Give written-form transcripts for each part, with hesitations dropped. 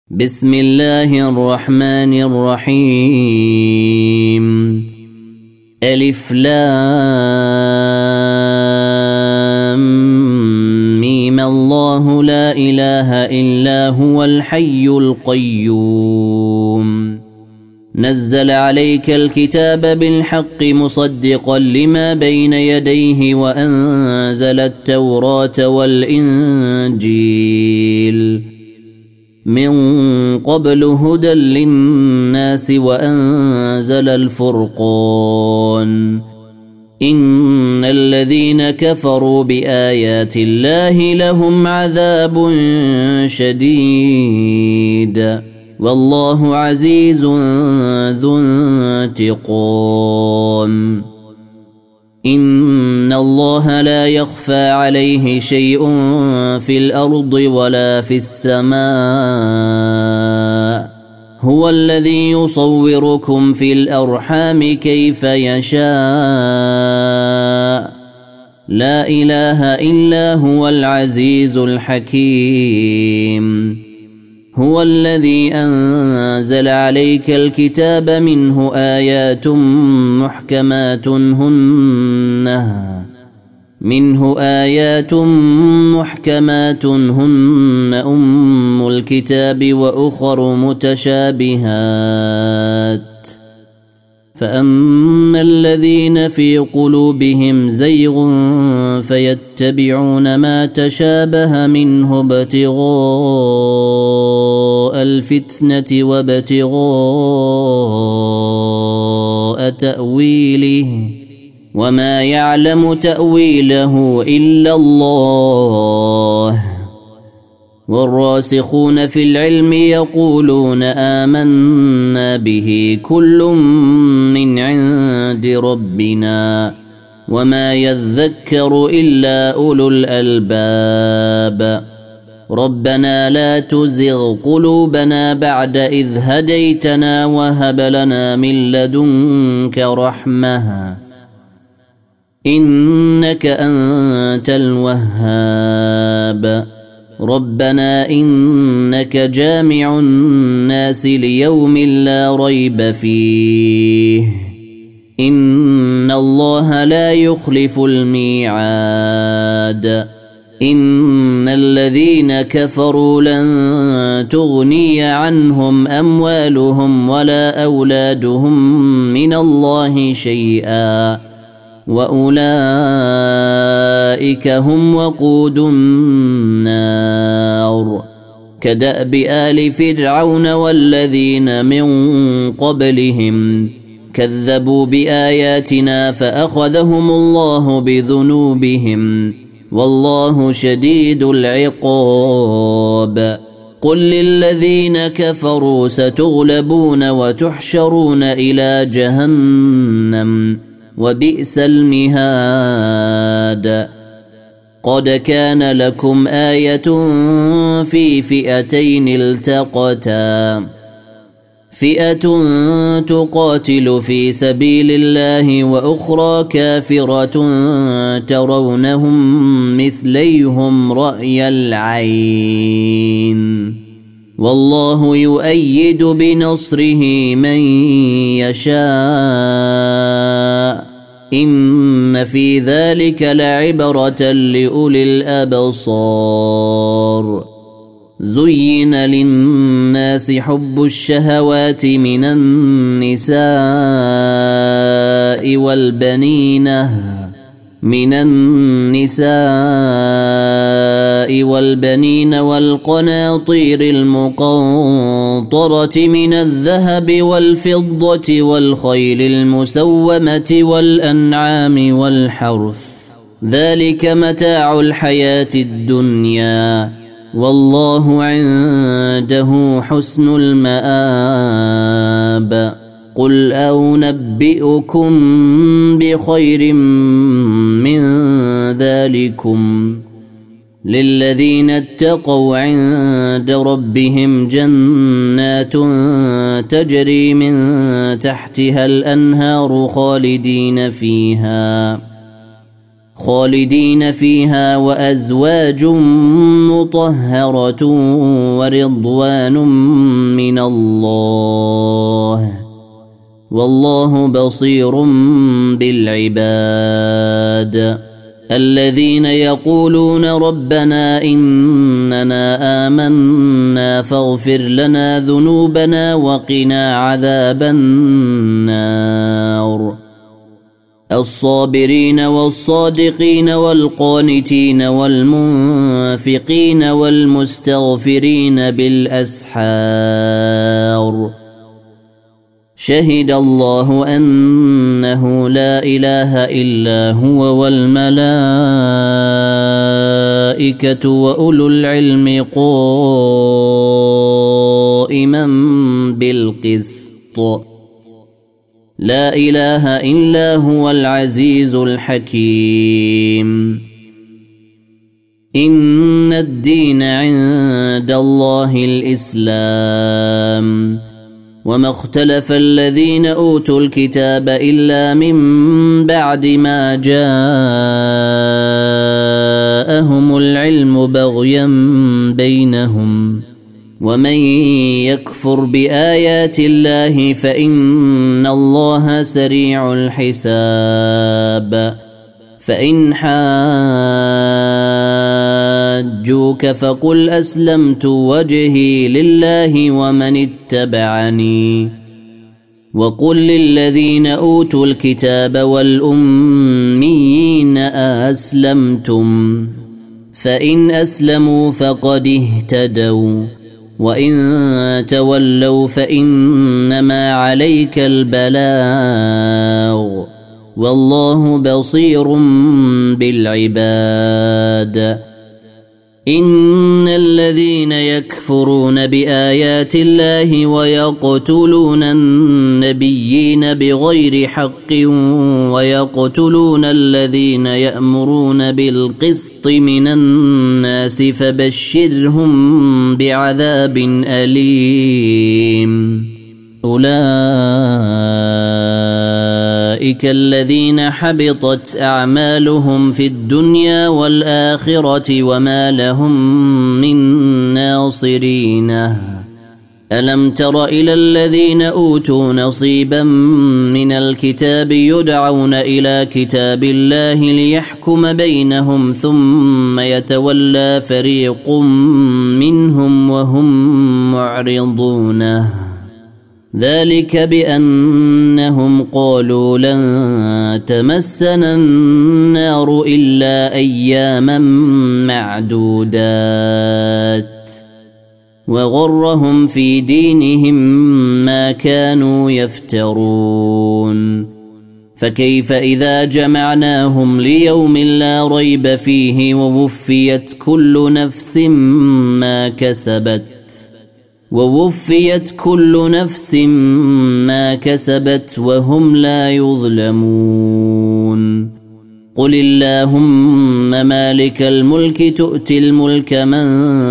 بسم الله الرحمن الرحيم ألف لام ميم الله لا إله إلا هو الحي القيوم نزل عليك الكتاب بالحق مصدقا لما بين يديه وأنزل التوراة والإنجيل من قبل هدى للناس وأنزل الفرقان إن الذين كفروا بآيات الله لهم عذاب شديد والله عزيز ذو انتقام إن الله لا يخفى عليه شيء في الأرض ولا في السماء هو الذي يصوركم في الأرحام كيف يشاء لا إله إلا هو العزيز الحكيم هو الذي أنزل عليك الكتاب منه آيات محكمات هن أم الكتاب وأخر متشابهات فأما الذين في قلوبهم زيغ فيتبعون ما تشابه منه ابتغاء الفتنة وابتغاء تأويله وما يعلم تأويله إلا الله والراسخون في العلم يقولون آمنا به كل من عند ربنا وما يذكر إلا أولو الألباب ربنا لا تزغ قلوبنا بعد إذ هديتنا وهب لنا من لدنك رحمة إنك أنت الوهاب ربنا إنك جامع الناس ليوم لا ريب فيه إن الله لا يخلف الميعاد إن الذين كفروا لن تغني عنهم أموالهم ولا أولادهم من الله شيئا وأولئك هم وقود النار كدأب آل فرعون والذين من قبلهم كذبوا بآياتنا فأخذهم الله بذنوبهم والله شديد العقاب قل للذين كفروا ستغلبون وتحشرون إلى جهنم وبئس المهاد قد كان لكم آية في فئتين التقتا فئة تقاتل في سبيل الله وأخرى كافرة ترونهم مثليهم رأي العين والله يؤيد بنصره من يشاء إن في ذلك لعبرة لأولي الأبصار زين للناس حب الشهوات من النساء والبنين والقناطير المقنطرة من الذهب والفضة والخيل المسومة والأنعام والحرث ذلك متاع الحياة الدنيا والله عنده حسن المآب قل أنبئكم بخير من ذلكم للذين اتقوا عند ربهم جنات تجري من تحتها الأنهار خالدين فيها خالدين فيها وأزواج مطهرة ورضوان من الله والله بصير بالعباد الذين يقولون ربنا إننا آمنا فاغفر لنا ذنوبنا وقنا عذاب النار الصابرين والصادقين والقانتين والمنفقين والمستغفرين بالأسحار شهد الله أنه لا إله إلا هو والملائكة وأولو العلم قائما بالقسط لا إله إلا هو العزيز الحكيم إن الدين عند الله الإسلام وما اختلف الذين أوتوا الكتاب إلا من بعد ما جاءهم العلم بغيا بينهم ومن يكفر بآيات الله فإن الله سريع الحساب فإن حاجوك فقل أسلمت وجهي لله ومن اتبعني وقل للذين أوتوا الكتاب والأميين أسلمتم فإن أسلموا فقد اهتدوا وإن تولوا فإنما عليك البلاغ والله بصير بالعباد إن الذين يكفرون بآيات الله ويقتلون النبيين بغير حق ويقتلون الذين يأمرون بالقسط من الناس فبشرهم بعذاب أليم أولئك الذين حبطت أعمالهم في الدنيا والآخرة وما لهم من ناصرين ألم تر إلى الذين أوتوا نصيبا من الكتاب يدعون إلى كتاب الله ليحكم بينهم ثم يتولى فريق منهم وهم معرضون ذلك بأنهم قالوا لن تمسنا النار إلا أياما معدودات وغرهم في دينهم ما كانوا يفترون فكيف إذا جمعناهم ليوم لا ريب فيه ووفيت كل نفس ما كسبت وهم لا يظلمون قل اللهم مالك الملك تؤتي الملك من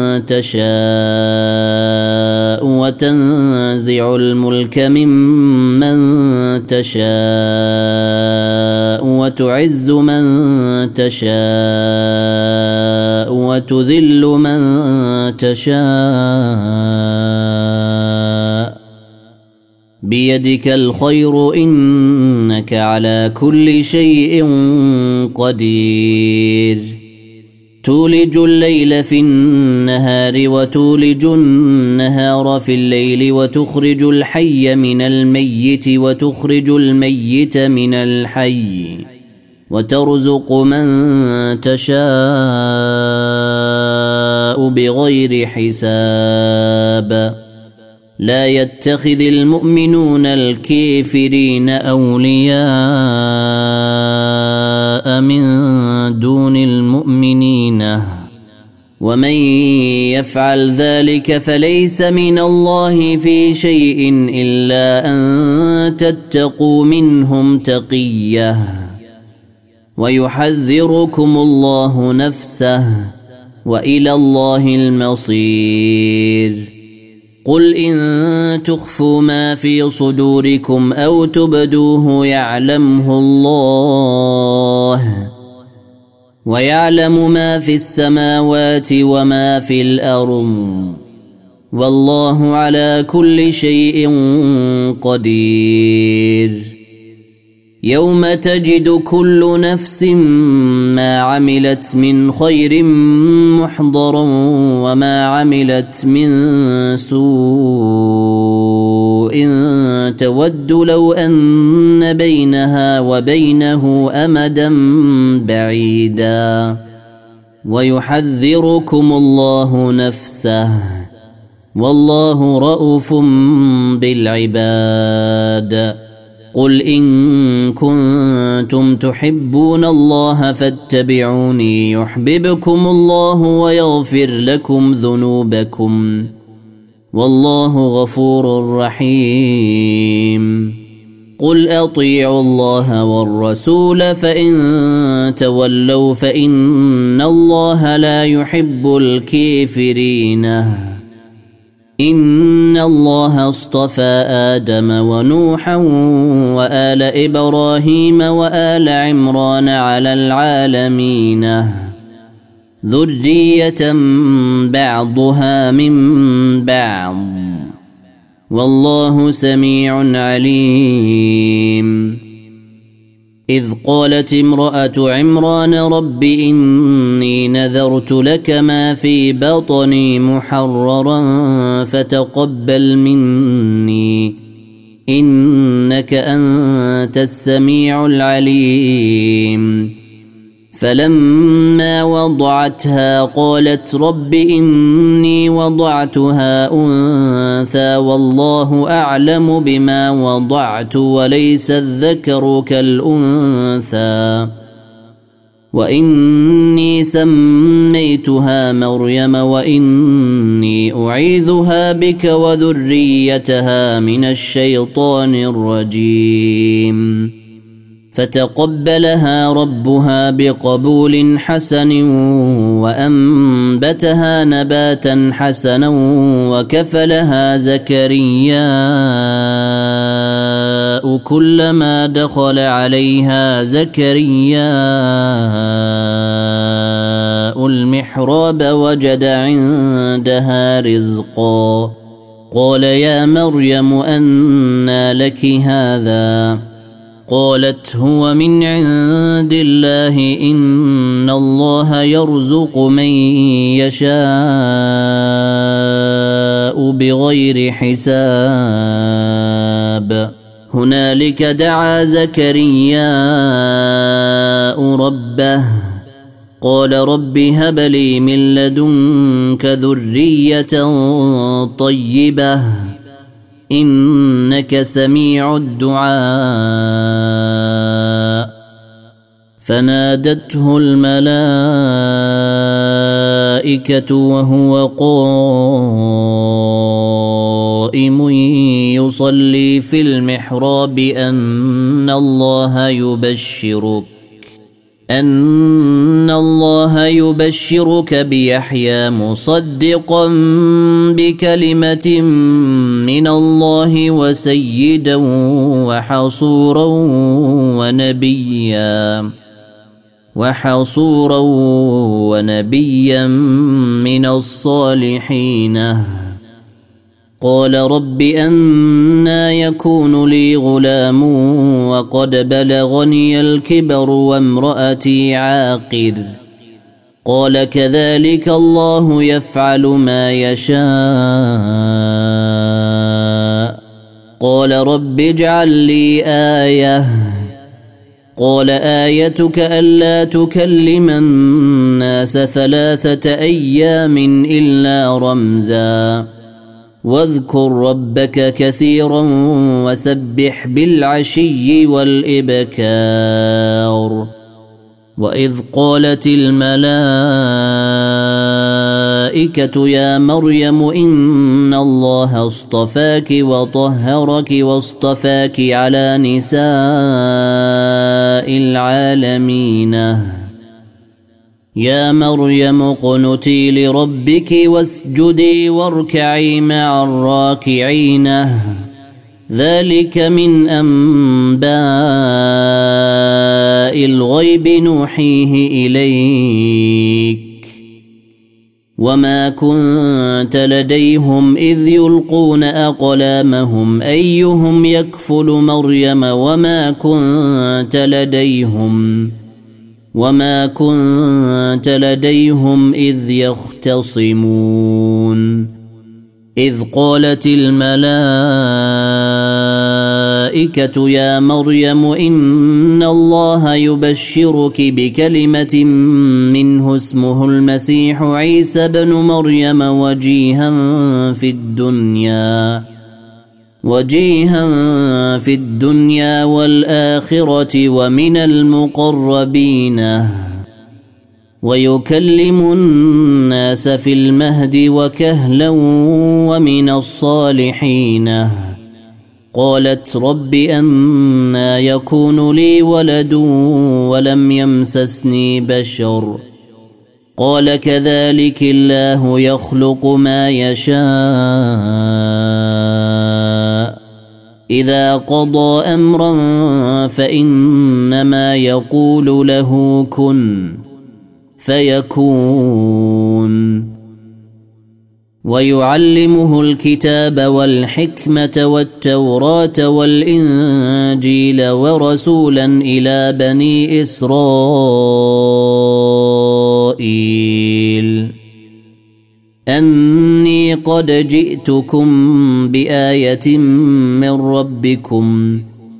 تشاء وتنزع الملك ممن تشاء وتعز من تشاء وتذل من تشاء بيدك الخير إنك على كل شيء قدير تولج الليل في النهار وتولج النهار في الليل وتخرج الحي من الميت وتخرج الميت من الحي وترزق من تشاء بغير حساب لا يتخذ المؤمنون الكافرين أولياء من دون المؤمنين ومن يفعل ذلك فليس من الله في شيء إلا أن تتقوا منهم تقية ويحذركم الله نفسه وإلى الله المصير قل إن تخفوا ما في صدوركم أو تبدوه يعلمه الله ويعلم ما في السماوات وما في الأرض والله على كل شيء قدير يوم تجد كل نفس ما عملت من خير محضرا وما عملت من سوء تود لو أن بينها وبينه أمدا بعيدا ويحذركم الله نفسه والله رؤوف بالعباد قل إن كنتم تحبون الله فاتبعوني يحببكم الله ويغفر لكم ذنوبكم والله غفور رحيم قل أطيعوا الله والرسول فإن تولوا فإن الله لا يحب الكافرين إن الله اصطفى آدم ونوحا وآل إبراهيم وآل عمران على العالمين ذرية بعضها من بعض والله سميع عليم إذ قالت امرأة عمران رب إني نذرت لك ما في بطني محررا فتقبل مني إنك أنت السميع العليم فلما وضعتها قالت رب إني وضعتها أنثى والله أعلم بما وضعت وليس الذكر كالأنثى وإني سميتها مريم وإني أعيذها بك وذريتها من الشيطان الرجيم فتقبلها ربها بقبول حسن وأنبتها نباتا حسنا وكفلها زكرياء كلما دخل عليها زكرياء المحراب وجد عندها رزقا قال يا مريم أنى لك هذا قالت هو من عند الله إن الله يرزق من يشاء بغير حساب هنالك دعا زكرياء ربه قال رب هب لي من لدنك ذرية طيبة إنك سميع الدعاء فنادته الملائكة وهو قائم يصلي في المحراب أن الله يبشرك بيحيى مصدقا بكلمة من الله وسيدا وحصورا ونبيا من الصالحين قال رب أنى يكون لي غلام وقد بلغني الكبر وامرأتي عاقر قال كذلك الله يفعل ما يشاء قال رب اجعل لي آية قال آيتك ألا تكلم الناس 3 أيام إلا رمزا واذكر ربك كثيرا وسبح بالعشي والإبكار وإذ قالت الملائكة يا مريم إن الله اصطفاك وطهرك واصطفاك على نساء العالمين يا مريم اقنتي لربك واسجدي واركعي مع الراكعين ذلك من أنباء الغيب نوحيه إليك وما كنت لديهم إذ يلقون أقلامهم أيهم يكفل مريم وما كنت لديهم إذ يختصمون إذ قالت الملائكة يا مريم إن الله يبشرك بكلمة منه اسمه المسيح عيسى بن مريم وجيها في الدنيا والآخرة ومن المقربين ويكلم الناس في المهد وكهلا ومن الصالحين قالت رب أنى يكون لي ولد ولم يمسسني بشر قال كذلك الله يخلق ما يشاء إذا قضى أمرا فإنما يقول له كن فيكون ويعلمه الكتاب والحكمة والتوراة والإنجيل ورسولا إلى بني إسرائيل أني قد جئتكم بآية من ربكم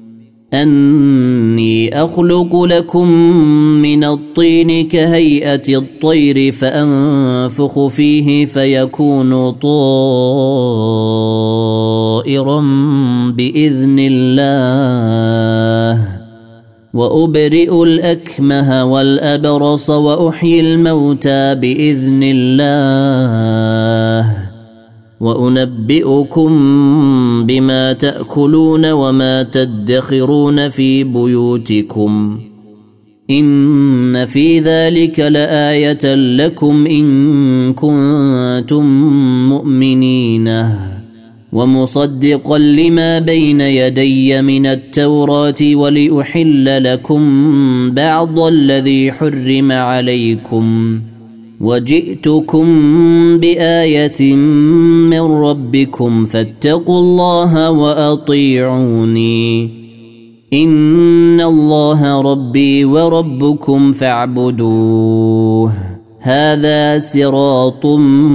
أني أخلق لكم من الطين كهيئة الطير فأنفخ فيه فيكون طائرا بإذن الله وأبرئ الأكمه والأبرص وأحيي الموتى بإذن الله وأنبئكم بما تأكلون وما تدخرون في بيوتكم إن في ذلك لآية لكم إن كنتم مؤمنين ومصدقا لما بين يدي من التوراة ولأحل لكم بعض الذي حرم عليكم وجئتكم بآية من ربكم فاتقوا الله وأطيعوني إن الله ربي وربكم فاعبدوه هذا صراط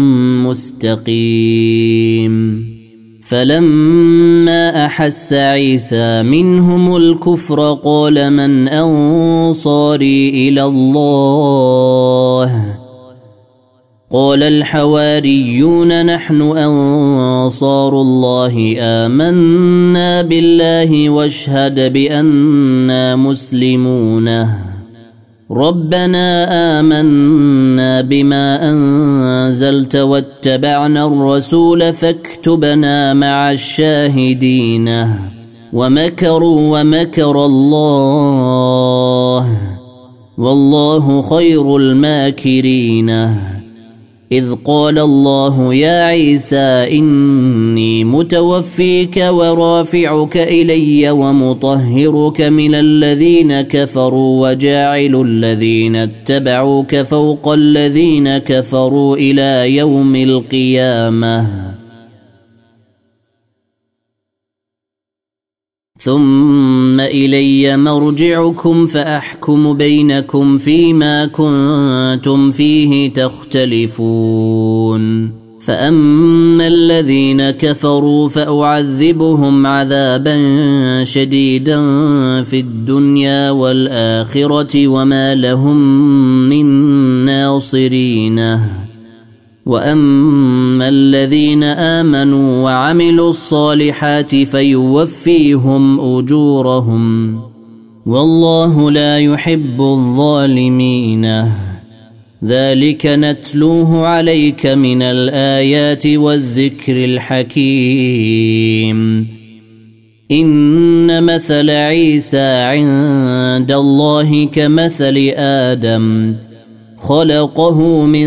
مستقيم فلما أحس عيسى منهم الكفر قال من أنصاري إلى الله قال الحواريون نحن أنصار الله آمنا بالله واشهد بأننا مسلمون ربنا آمنا بما أنزلت واتبعنا الرسول فاكتبنا مع الشاهدين ومكروا ومكر الله والله خير الماكرين إذ قال الله يا عيسى إني متوفيك ورافعك إلي ومطهرك من الذين كفروا وجاعل الذين اتبعوك فوق الذين كفروا إلى يوم القيامة ثم إلي مرجعكم فأحكم بينكم فيما كنتم فيه تختلفون فأما الذين كفروا فأعذبهم عذابا شديدا في الدنيا والآخرة وما لهم من ناصرين وأما الذين آمنوا وعملوا الصالحات فيوفيهم أجورهم والله لا يحب الظالمين ذلك نتلوه عليك من الآيات والذكر الحكيم إن مثل عيسى عند الله كمثل آدم خلقه من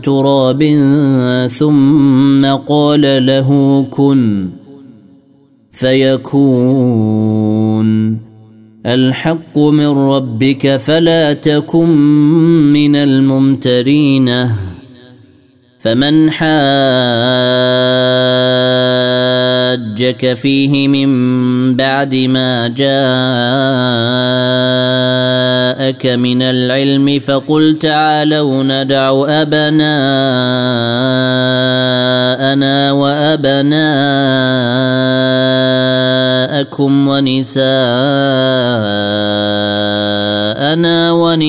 تراب ثم قال له كن فيكون الحق من ربك فلا تكن من الممترين. فمن حاجك فيه من بعد ما جاءك من العلم فقل تعالوا ندع أبناءنا وأبناءكم ونساءنا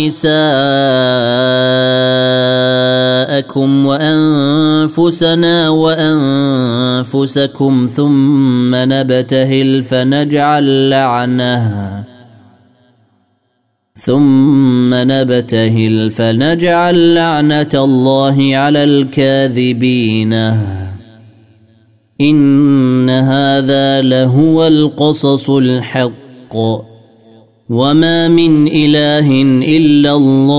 ونساءكم وأنفسنا وأنفسكم ثم نبتهل فنجعل لعنة الله على الكاذبين. إن هذا لهو القصص الحق وما من إله إلا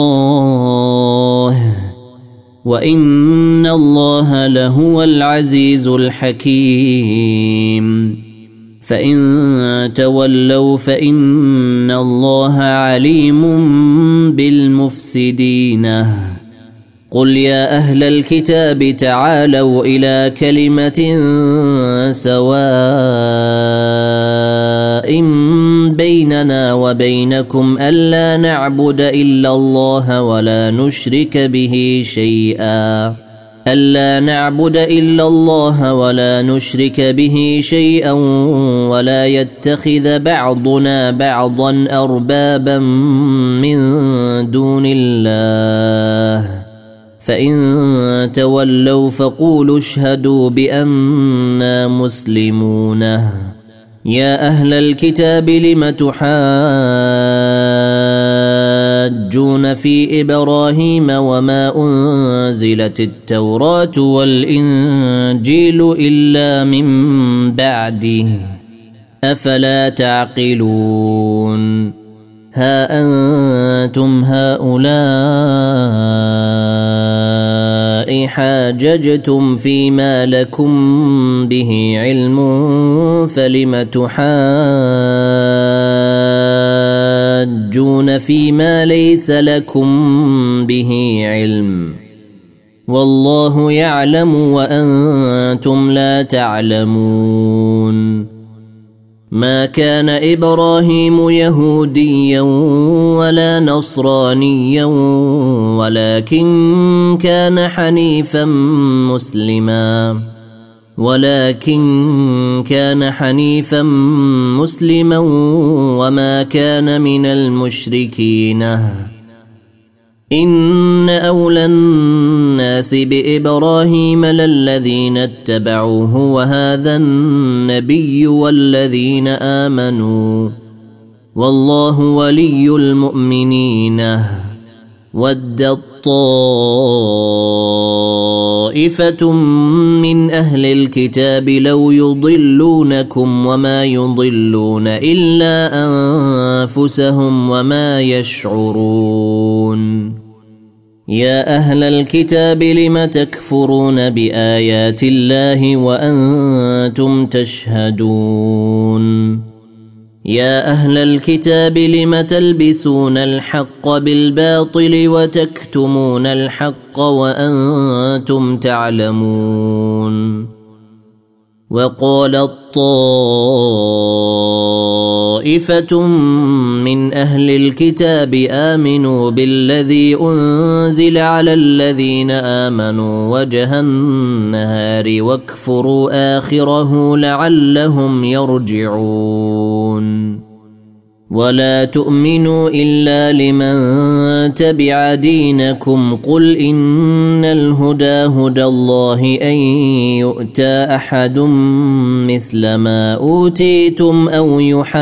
الله وإن الله لهو العزيز الحكيم. فإن تولوا فإن الله عليم بالمفسدين. قل يا أهل الكتاب تعالوا إلى كلمة سواء بيننا وبينكم ألا نعبد إلا الله ولا نشرك به شيئا ولا يتخذ بعضنا بعضا أربابا من دون الله. فإن تولوا فقولوا اشهدوا بأننا مسلمون. يا أهل الكتاب لم تحاجون في إبراهيم وما أنزلت التوراة والإنجيل إلا من بعده أفلا تعقلون. ها أنتم هؤلاء حاججتم فيما لكم به علم فلم تحاجون فيما ليس لكم به علم والله يعلم وأنتم لا تعلمون. ما كان إبراهيم يهوديا ولا نصرانيا ولكن كان حنيفا مسلما وما كان من المشركين. إن أولى الناس بإبراهيم للذين اتبعوه وهذا النبي والذين آمنوا والله ولي المؤمنين. ودت طائفة من أهل الكتاب لو يضلونكم وما يضلون إلا أنفسهم وما يشعرون. يا أهل الكتاب لم تكفرون بآيات الله وأنتم تشهدون. يا أهل الكتاب لم تلبسون الحق بالباطل وتكتمون الحق وأنتم تعلمون. وقالت طائفة من أهل الكتاب آمنوا بالذي أنزل على الذين آمنوا وجه النهار واكفروا آخره لعلهم يرجعون. ولا تؤمنوا إلا لمن تبع دينكم قل إن الهدى هدى الله أن يؤتى أحد مثل ما أوتيتم أو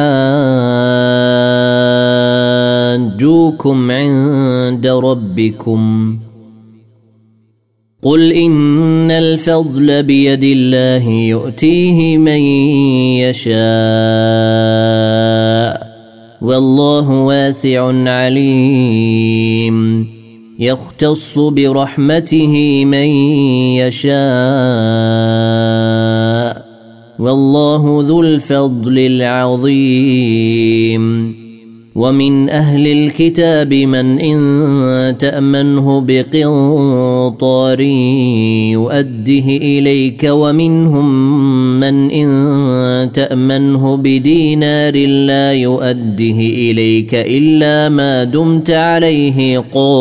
يحاجوكم عند ربكم. قل إن الفضل بيد الله يؤتيه من يشاء والله واسع عليم. يختص برحمته من يشاء والله ذو الفضل العظيم. ومن أهل الكتاب من إن تأمنه بقنطار يؤده إليك، ومنهم من إن تأمنه بدينار لا يؤده إليك إلا ما دمت عليه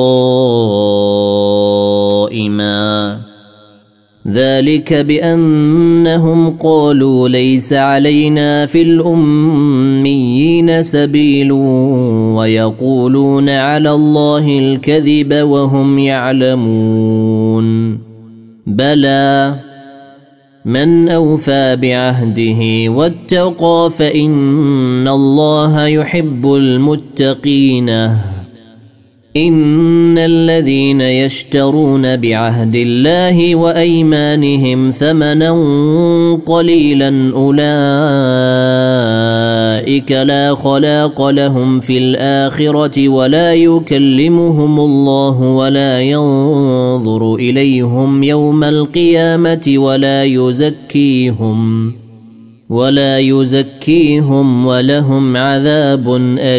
قائما، ذلك بأنهم قالوا ليس علينا في الأميين سبيل ويقولون على الله الكذب وهم يعلمون. بلى من أوفى بعهده واتقى فإن الله يحب المتقين. إن الذين يشترون بعهد الله وأيمانهم ثمنا قليلا أولئك لا خلاق لهم في الآخرة ولا يكلمهم الله ولا ينظر إليهم يوم القيامة ولا يزكيهم ولهم عذاب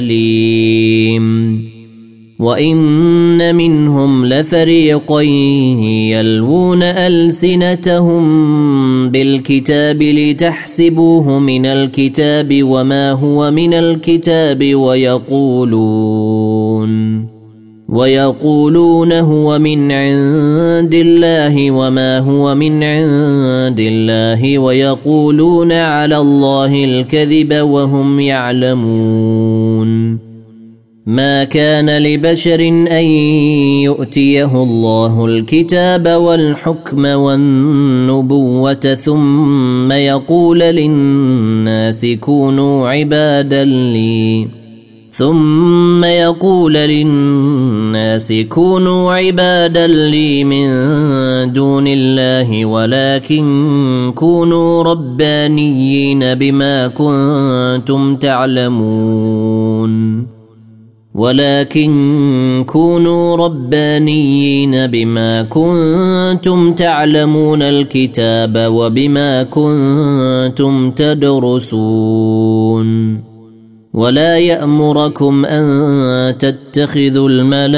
أليم. وإن منهم لفريقا يلوون ألسنتهم بالكتاب لتحسبوه من الكتاب وما هو من الكتاب ويقولون هو من عند الله وما هو من عند الله ويقولون على الله الكذب وهم يعلمون. ما كان لبشر أن يؤتيه الله الكتاب والحكم والنبوة ثم يقول للناس كونوا عبادا لي من دون الله ولكن كونوا ربانيين بما كنتم تعلمون الكتاب وبما كنتم تدرسون. ولا يأمركم أن تتخذوا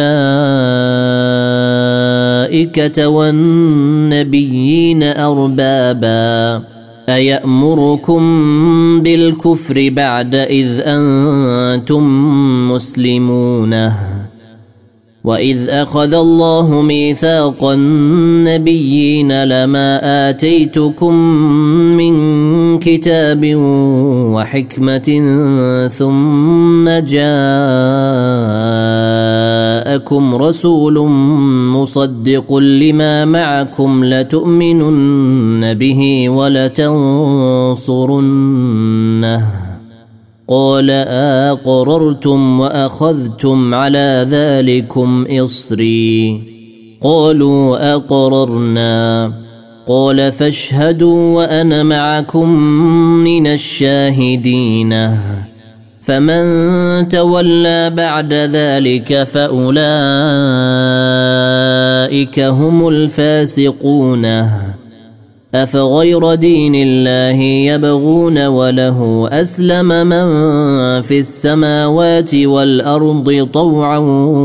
الملائكة والنبيين أربابا أيأمركم بالكفر بعد إذ أنتم مسلمون. وإذ أخذ الله ميثاق النبيين لما آتيتكم من كتاب وحكمة ثم جاءكم رسول مصدق لما معكم لتؤمنن به ولتنصرنه قال أقررتم وأخذتم على ذلكم إصري قالوا أقررنا قال فاشهدوا وأنا معكم من الشاهدين. فمن تولى بعد ذلك فأولئك هم الفاسقون. أفغير دين الله يبغون وله أسلم من في السماوات والأرض طوعا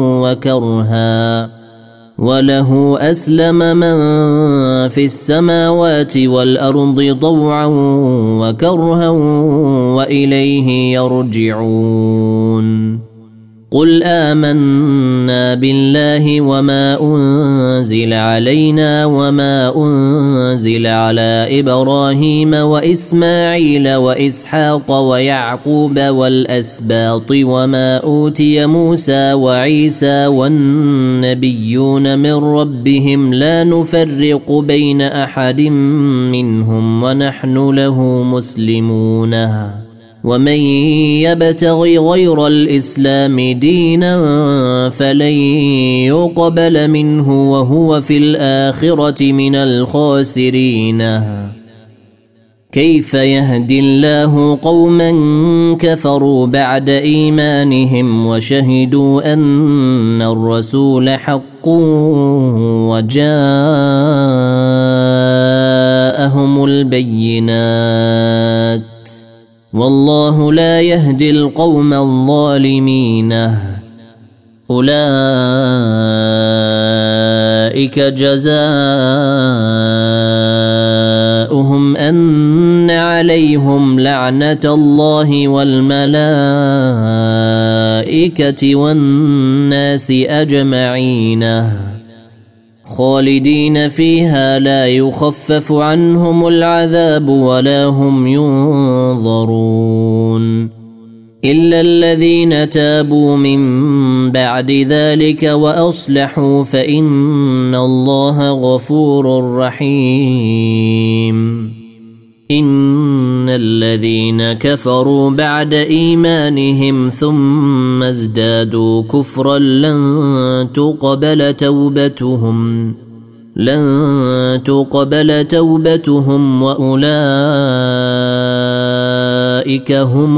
وكرها وإليه يرجعون. قل آمنا بالله وما أنزل علينا وما أنزل على إبراهيم وإسماعيل وإسحاق ويعقوب والأسباط وما أوتي موسى وعيسى والنبيون من ربهم لا نفرق بين أحد منهم ونحن له مسلمون. ومن يبتغي غير الإسلام دينا فلن يقبل منه وهو في الآخرة من الخاسرين. كيف يهدي الله قوما كفروا بعد إيمانهم وشهدوا أن الرسول حق وجاءهم جاءهم البينات والله لا يهدي القوم الظالمين أولئك جزاؤهم أن عليهم لعنة الله والملائكة والناس أجمعين خالدين فيها لا يخفف عنهم العذاب ولا هم ينظرون إلا الذين تابوا من بعد ذلك وأصلحوا فإن الله غفور رحيم إن الذين كفروا بعد إيمانهم ثم ازدادوا كفرا لن تقبل توبتهم وأولئك هم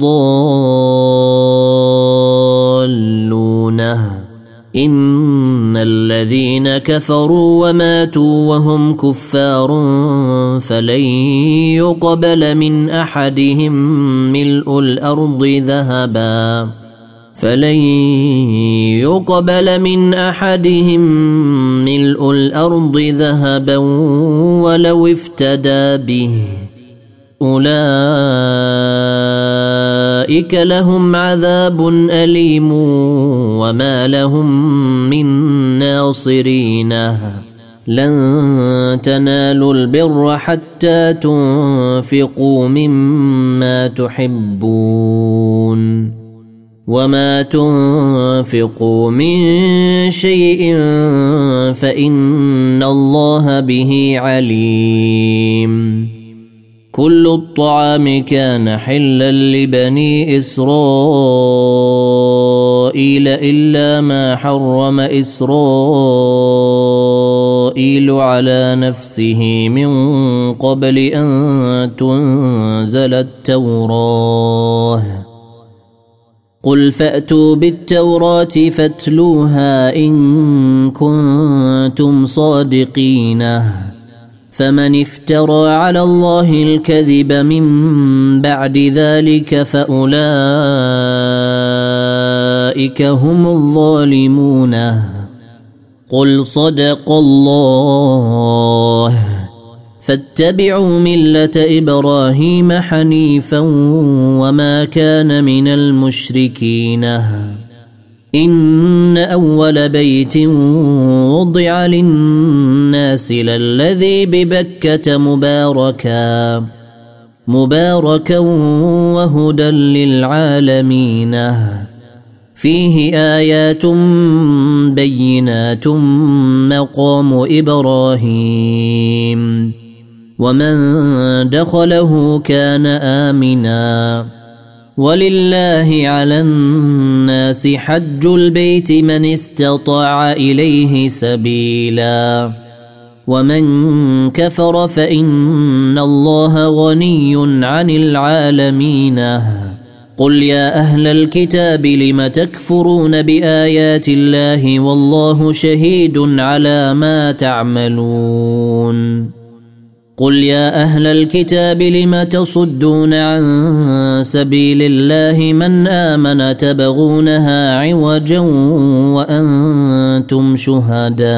الضالون إن الذين كفروا وماتوا وهم كفار فلن يقبل من أحدهم ملء الأرض ذهبا ولو افتدى به أولئك لهم عذاب أليم وما لهم من ناصرين لن تنالوا البر حتى تنفقوا مما تحبون وما تنفقوا من شيء فإن الله به عليم كل الطعام كان حلا لبني إسرائيل إلا ما حرم إسرائيل على نفسه من قبل أن تنزل التوراة قل فأتوا بالتوراة فاتلوها إن كنتم صادقين فمن افترى على الله الكذب من بعد ذلك فأولئك هم الظالمون قل صدق الله فاتبعوا ملة إبراهيم حنيفا وما كان من المشركين إن أول بيت وضع للناس للذي ببكة مباركا وهدى للعالمين فيه آيات بينات مقام إبراهيم ومن دخله كان آمنا ولله على الناس حج البيت من استطاع إليه سبيلا ومن كفر فإن الله غني عن العالمين قل يا أهل الكتاب لم تكفرون بآيات الله والله شهيد على ما تعملون قل يا أهل الكتاب لم تصدون عن سبيل الله من آمن تبغونها عوجا وأنتم شهداء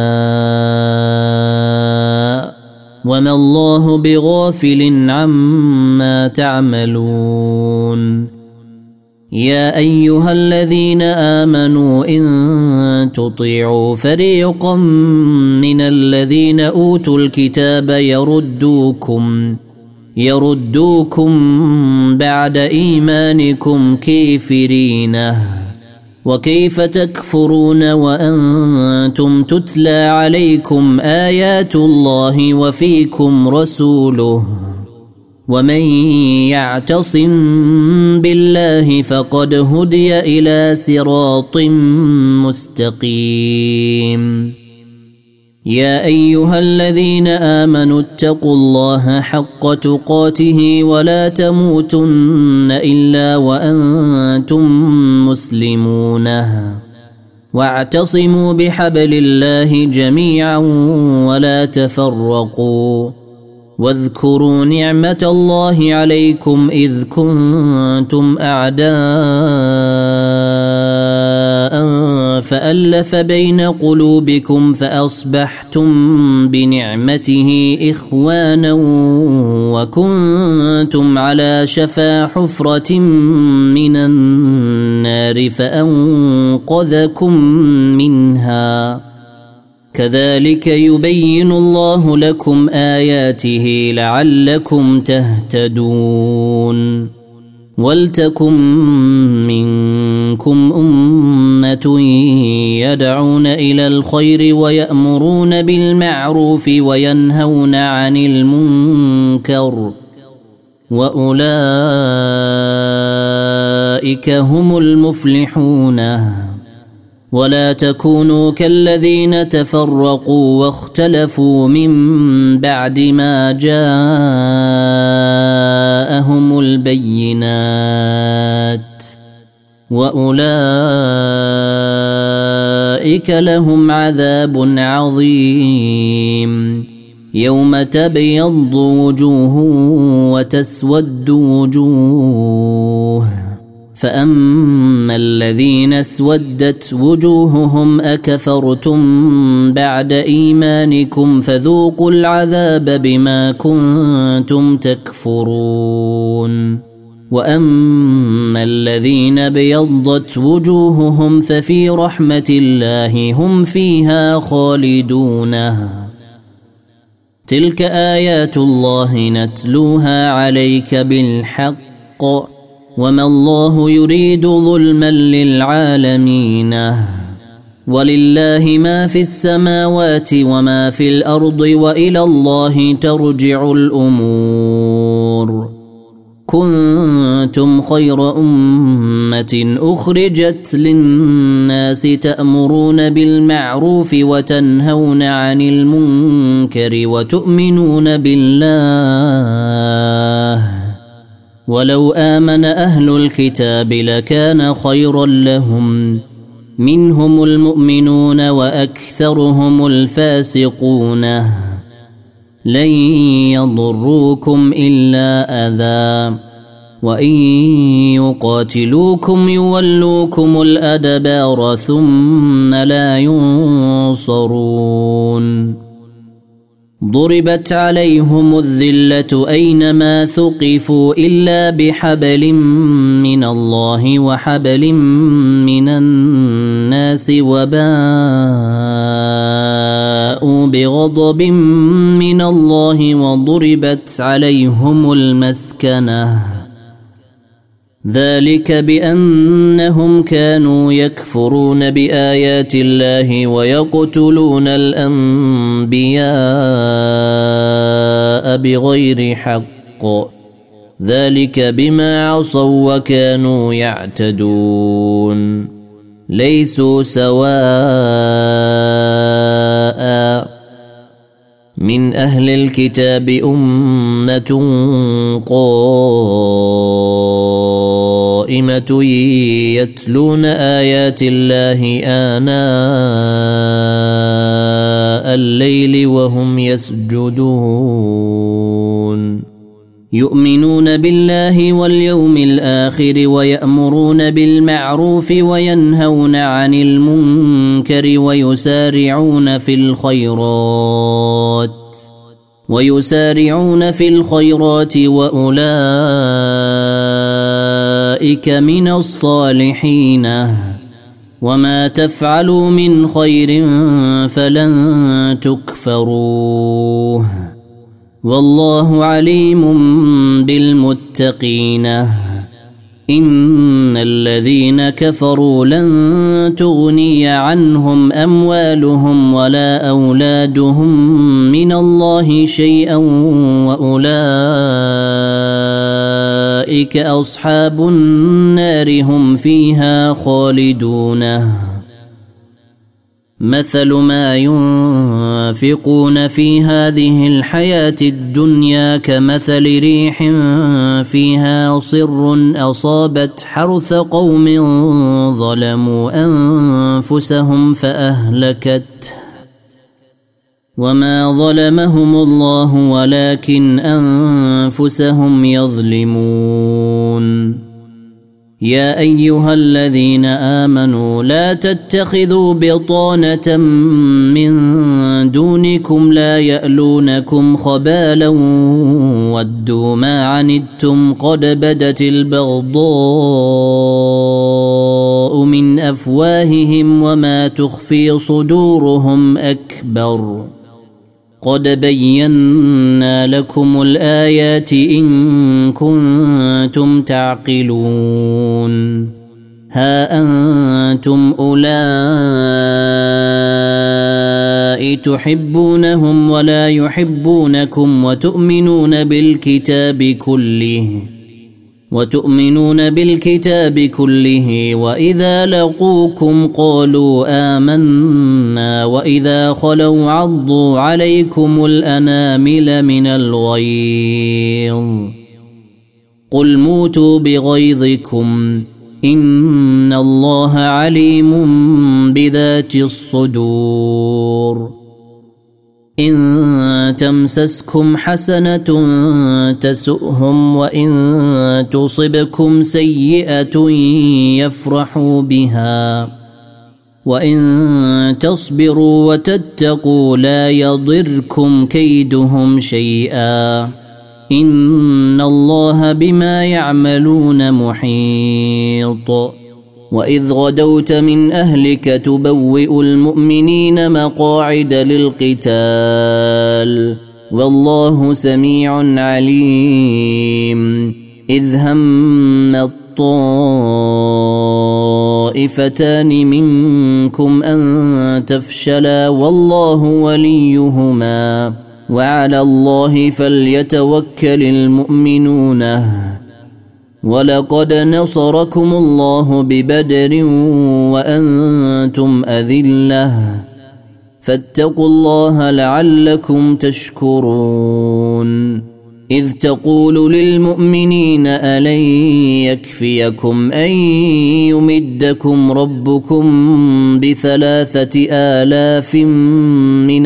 وما الله بغافل عما تعملون يا أيها الذين آمنوا إن تطيعوا فريقا من الذين أوتوا الكتاب يردوكم بعد إيمانكم كافرين وكيف تكفرون وأنتم تتلى عليكم آيات الله وفيكم رسوله ومن يعتصم بالله فقد هدي إلى صراط مستقيم يا أيها الذين آمنوا اتقوا الله حق تقاته ولا تموتن إلا وأنتم مسلمون واعتصموا بحبل الله جميعا ولا تفرقوا واذكروا نعمة الله عليكم إذ كنتم أعداء فألف بين قلوبكم فأصبحتم بنعمته إخوانا وكنتم على شفا حفرة من النار فأنقذكم منها كذلك يبين الله لكم آياته لعلكم تهتدون ولتكن منكم أمة يدعون إلى الخير ويأمرون بالمعروف وينهون عن المنكر وأولئك هم المفلحون ولا تكونوا كالذين تفرقوا واختلفوا من بعد ما جاءهم البينات وأولئك لهم عذاب عظيم يوم تبيض وجوه وتسود وجوه فأما الذين اسودت وجوههم أكفرتم بعد إيمانكم فذوقوا العذاب بما كنتم تكفرون وأما الذين ابيضت وجوههم ففي رحمة الله هم فيها خالدون تلك آيات الله نتلوها عليك بالحق وما الله يريد ظلما للعالمين ولله ما في السماوات وما في الأرض وإلى الله ترجع الأمور كنتم خير أمة أخرجت للناس تأمرون بالمعروف وتنهون عن المنكر وتؤمنون بالله ولو آمن أهل الكتاب لكان خيرا لهم منهم المؤمنون وأكثرهم الفاسقون لن يضروكم إلا أذى وإن يقاتلوكم يولوكم الأدبار ثم لا ينصرون ضربت عليهم الذلة أينما ثقفوا إلا بحبل من الله وحبل من الناس وباءوا بغضب من الله وضربت عليهم المسكنة ذلك بأنهم كانوا يكفرون بآيات الله ويقتلون الأنبياء بغير حق ذلك بما عصوا وكانوا يعتدون ليسوا سواء من أهل الكتاب أمة قائمة يتلون آيات الله آناء الليل وهم يسجدون يؤمنون بالله واليوم الآخر ويأمرون بالمعروف وينهون عن المنكر ويسارعون في الخيرات وأولئك من الصالحين وما تفعلوا من خير فلن تكفروه والله عليم بالمتقين إن الذين كفروا لن تغني عنهم أموالهم ولا أولادهم من الله شيئا وأولئك أصحاب النار هم فيها خالدون مثل ما ينفقون في هذه الحياة الدنيا كمثل ريح فيها صر أصابت حرث قوم ظلموا أنفسهم فأهلكته وما ظلمهم الله ولكن أنفسهم يظلمون. يا أيها الذين آمنوا لا تتخذوا بطانة من دونكم لا يألونكم خبالا ودوا ما عنتم قد بدت البغضاء من أفواههم وما تخفي صدورهم أكبر قد بينا لكم الآيات إن كنتم تعقلون. ها أنتم أولئك تحبونهم ولا يحبونكم وتؤمنون بالكتاب كله وإذا لقوكم قالوا آمنا وإذا خلوا عضوا عليكم الأنامل من الغيظ قل موتوا بغيظكم إن الله عليم بذات الصدور. إن تمسسكم حسنة تسؤهم وإن تصبكم سيئة يفرحوا بها وإن تصبروا وتتقوا لا يضركم كيدهم شيئا إن الله بما يعملون محيط. وإذ غدوت من أهلك تبوئ المؤمنين مقاعد للقتال والله سميع عليم. إذ هم الطائفتان منكم أن تفشلا والله وليهما وعلى الله فليتوكل المؤمنون. ولقد نصركم الله ببدر وأنتم أذلة فاتقوا الله لعلكم تشكرون. إذ تقول للمؤمنين ألن يكفيكم أن يمدكم ربكم ب3,000 من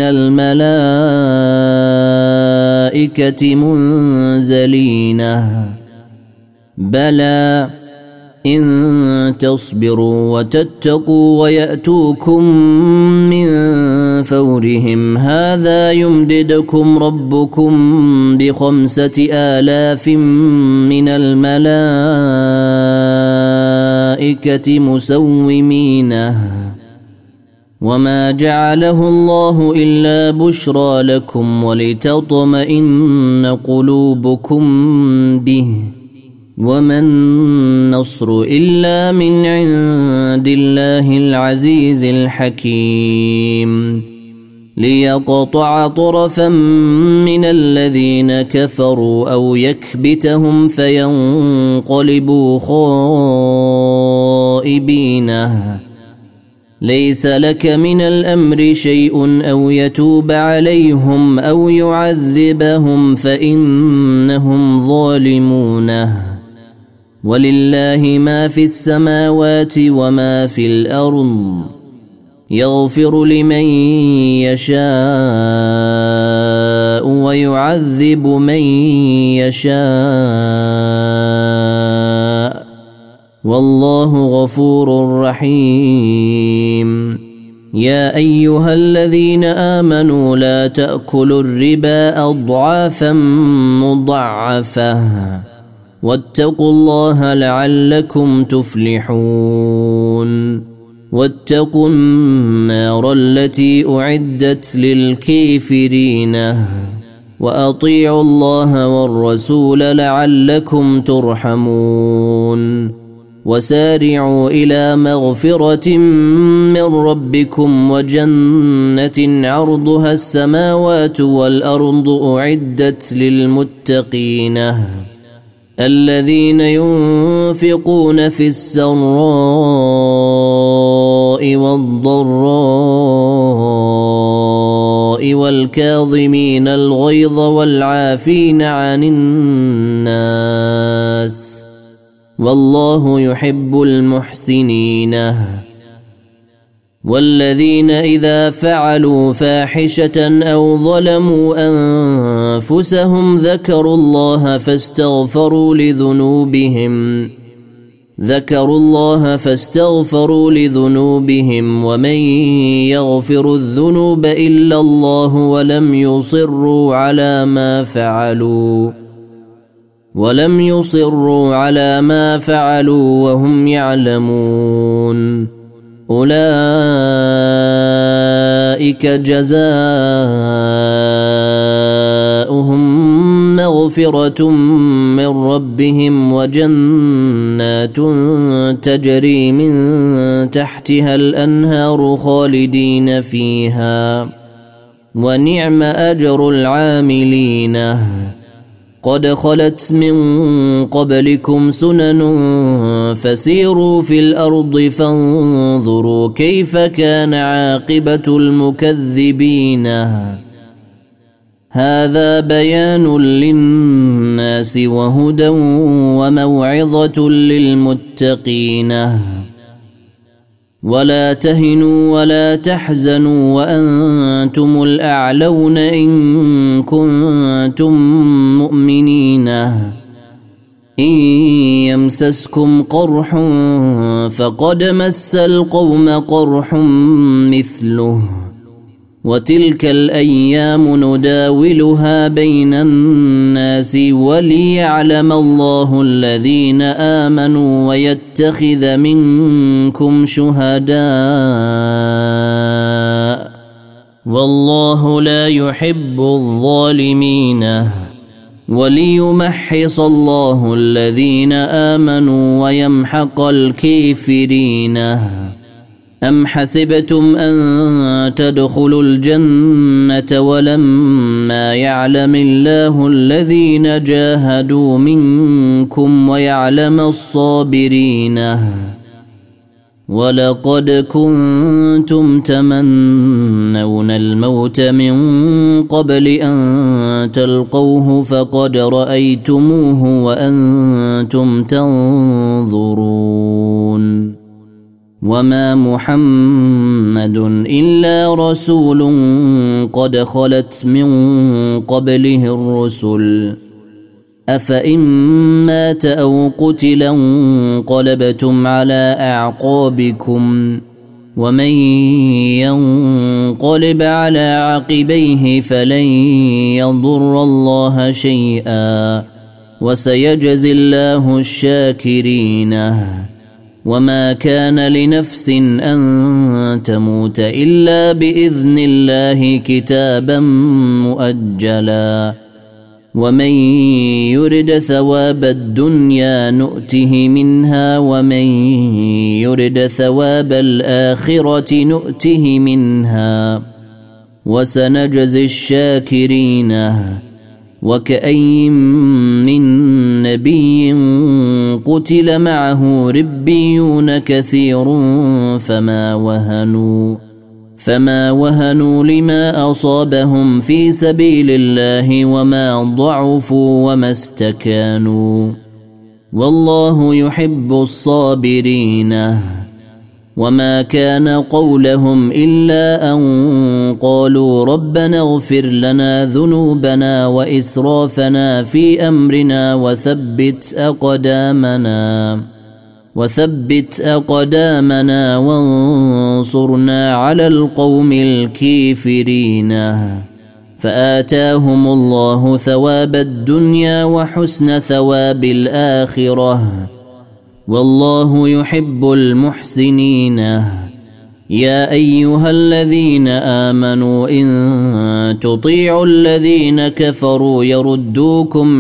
الملائكة منزلين بلى إن تصبروا وتتقوا ويأتوكم من فورهم هذا يمددكم ربكم ب5,000 من الملائكة مسومين وما جعله الله إلا بشرى لكم ولتطمئن قلوبكم به وما النصر إلا من عند الله العزيز الحكيم. ليقطع طرفا من الذين كفروا أو يكبتهم فينقلبوا خائبين ليس لك من الأمر شيء أو يتوب عليهم أو يعذبهم فإنهم ظالمون. ولله ما في السماوات وما في الأرض يغفر لمن يشاء ويعذب من يشاء والله غفور رحيم. يا أيها الذين آمنوا لا تأكلوا الربا أضعافا مضاعفة واتقوا الله لعلكم تفلحون. واتقوا النار التي أعدت للكافرين وأطيعوا الله والرسول لعلكم ترحمون. وسارعوا إلى مغفرة من ربكم وجنة عرضها السماوات والأرض أعدت للمتقين الذين ينفقون في السراء والضراء والكاظمين الغيظ والعافين عن الناس والله يحب المحسنين. والذين إذا فعلوا فاحشة أو ظلموا أنفسهم ذكروا الله فاستغفروا لذنوبهم ومن يغفر الذنوب إلا الله ولم يصروا على ما فعلوا وهم يعلمون أولئك جزاؤهم مغفرة من ربهم وجنات تجري من تحتها الأنهار خالدين فيها ونعم أجر العاملين قد خلت من قبلكم سنن فسيروا في الأرض فانظروا كيف كان عاقبة المكذبين هذا بيان للناس وهدى وموعظة للمتقين ولا تهنوا ولا تحزنوا وأنتم الأعلون إن كنتم مؤمنين إن يمسسكم قرح فقد مس القوم قرح مثله وتلك الأيام نداولها بين الناس وليعلم الله الذين آمنوا ويتخذ منكم شهداء والله لا يحب الظالمين وليمحص الله الذين آمنوا ويمحق الكافرين أم حسبتم أن تدخلوا الجنة ولما يعلم الله الذين جاهدوا منكم ويعلم الصابرين ولقد كنتم تمنون الموت من قبل أن تلقوه فقد رأيتموه وأنتم تنظرون وما محمد إلا رسول قد خلت من قبله الرسل أفإن مات أو قتلا انقلبتم على أعقابكم ومن ينقلب على عقبيه فلن يضر الله شيئا وسيجزي الله الشاكرين وما كان لنفس أن تموت إلا بإذن الله كتابا مؤجلا ومن يرد ثواب الدنيا نؤته منها ومن يرد ثواب الآخرة نؤته منها وسنجزي الشاكرين وكأين من نبي قتل معه ربيون كثير فما وهنوا لما أصابهم في سبيل الله وما ضعفوا وما استكانوا والله يحب الصابرين وما كان قولهم إلا أن قالوا ربنا اغفر لنا ذنوبنا وإسرافنا في أمرنا وثبت أقدامنا وانصرنا على القوم الكافرين فآتاهم الله ثواب الدنيا وحسن ثواب الآخرة والله يحب المحسنين يا أيها الذين آمنوا إن تطيعوا الذين كفروا يردوكم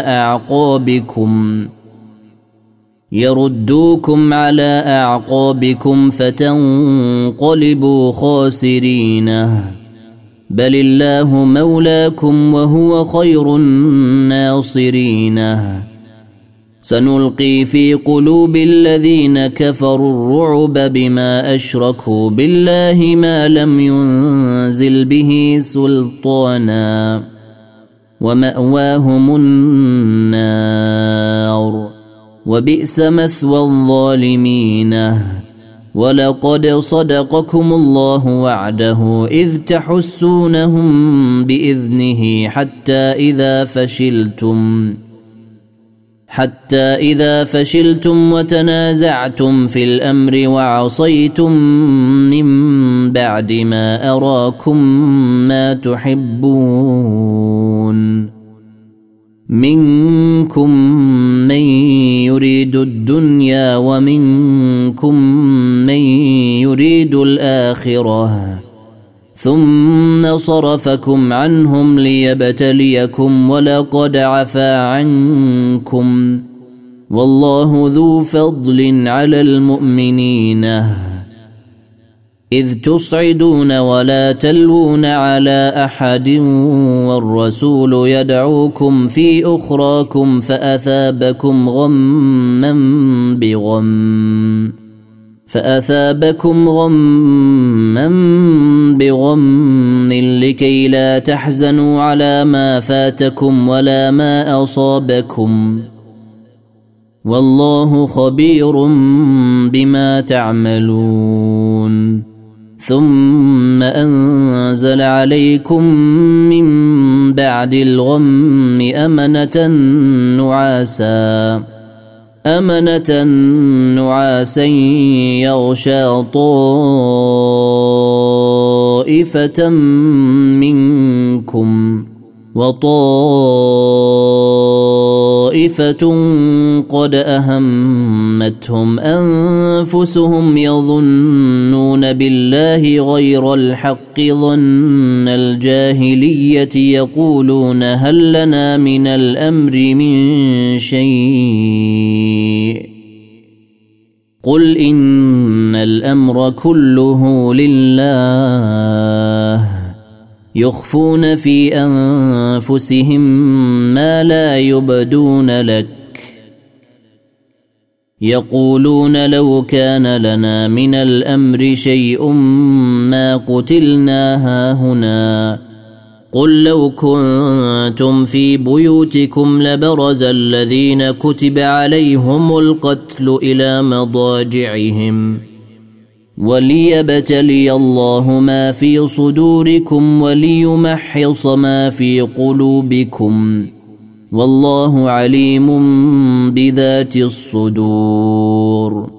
على أعقابكم فتنقلبوا خاسرين بل الله مولاكم وهو خير الناصرين سنلقي في قلوب الذين كفروا الرعب بما أشركوا بالله ما لم ينزل به سلطانا ومأواهم النار وبئس مثوى الظالمين ولقد صدقكم الله وعده إذ تحسونهم بإذنه حتى إذا فشلتم وتنازعتم في الأمر وعصيتم من بعد ما أراكم ما تحبون منكم من يريد الدنيا ومنكم من يريد الآخرة ثم صرفكم عنهم ليبتليكم ولقد عفا عنكم والله ذو فضل على المؤمنين إذ تصعدون ولا تلوون على أحد والرسول يدعوكم في أخراكم فأثابكم غما بغم لكي لا تحزنوا على ما فاتكم ولا ما أصابكم والله خبير بما تعملون ثم أنزل عليكم من بعد الغم أمنة نعاسا يغشى طائفة منكم وطائفة قد أهمتهم أنفسهم يظنون بالله غير الحق ظن الجاهلية يقولون هل لنا من الأمر من شيء قل إن الأمر كله لله يخفون في أنفسهم ما لا يبدون لك يقولون لو كان لنا من الأمر شيء ما قتلنا هاهنا قل لو كنتم في بيوتكم لبرز الذين كتب عليهم القتل إلى مضاجعهم وليبتلي الله ما في صدوركم وليمحص ما في قلوبكم والله عليم بذات الصدور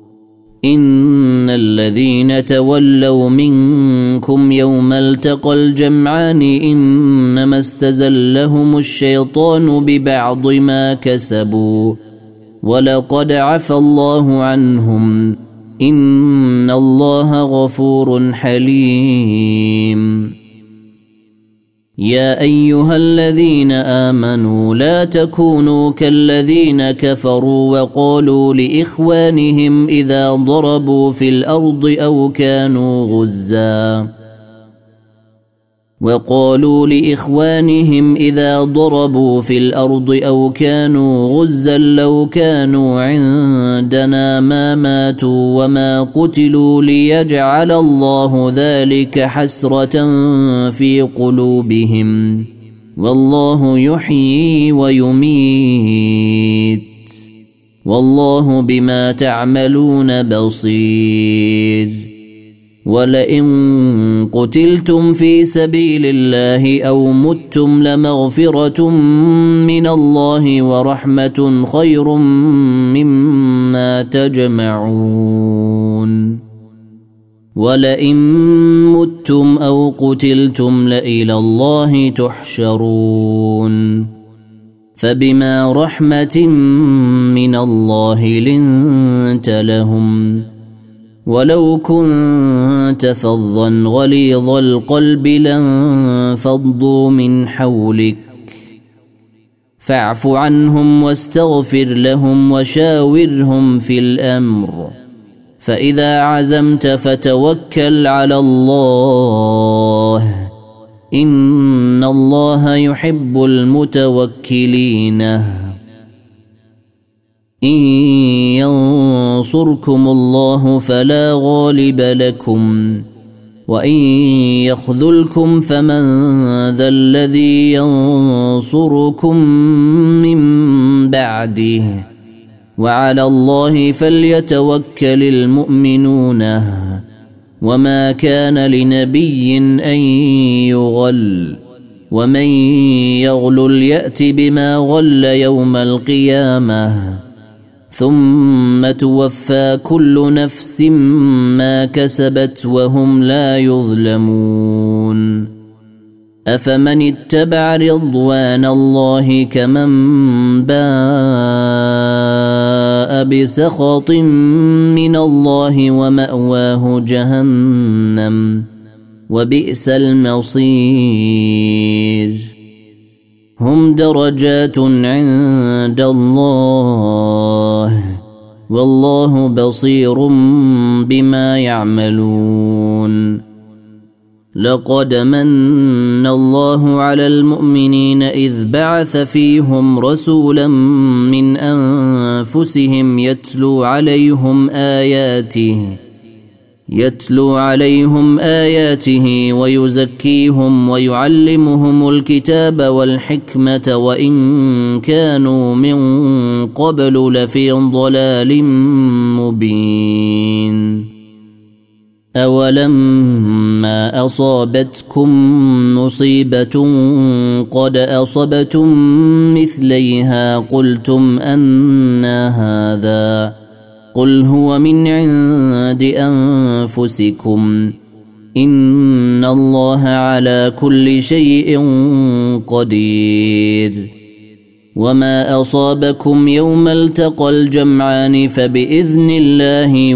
إن الذين تولوا منكم يوم التقى الجمعان إنما استزلهم الشيطان ببعض ما كسبوا ولقد عفى الله عنهم إن الله غفور حليم يا أيها الذين آمنوا لا تكونوا كالذين كفروا وقالوا لإخوانهم إذا ضربوا في الأرض أو كانوا غزا لو كانوا عندنا ما ماتوا وما قتلوا ليجعل الله ذلك حسرة في قلوبهم والله يحيي ويميت والله بما تعملون بصير ولئن قتلتم في سبيل الله أو متم لمغفرة من الله ورحمة خير مما تجمعون ولئن متم أو قتلتم لإلى الله تحشرون فبما رحمة من الله لنت لهم ولو كنت فظا غليظ القلب لانفضوا من حولك فاعف عنهم واستغفر لهم وشاورهم في الأمر فإذا عزمت فتوكل على الله إن الله يحب المتوكلين إن ينصركم الله فلا غالب لكم وإن يخذلكم فمن ذا الذي ينصركم من بعده وعلى الله فليتوكل المؤمنون وما كان لنبي أن يغل ومن يغلل يأت بما غل يوم القيامة ثم توفى كل نفس ما كسبت وهم لا يظلمون أفمن اتبع رضوان الله كمن باء بسخط من الله ومأواه جهنم وبئس المصير هم درجات عند الله والله بصير بما يعملون لقد من الله على المؤمنين إذ بعث فيهم رسولا من أنفسهم يتلو عليهم آياته ويزكيهم ويعلمهم الكتاب والحكمة وإن كانوا من قبل لفي ضلال مبين أولما أصابتكم مصيبة قد أصبتم مثليها قلتم أنى هذا قل هو من عند أنفسكم إن الله على كل شيء قدير وما أصابكم يوم التقى الجمعان فبإذن الله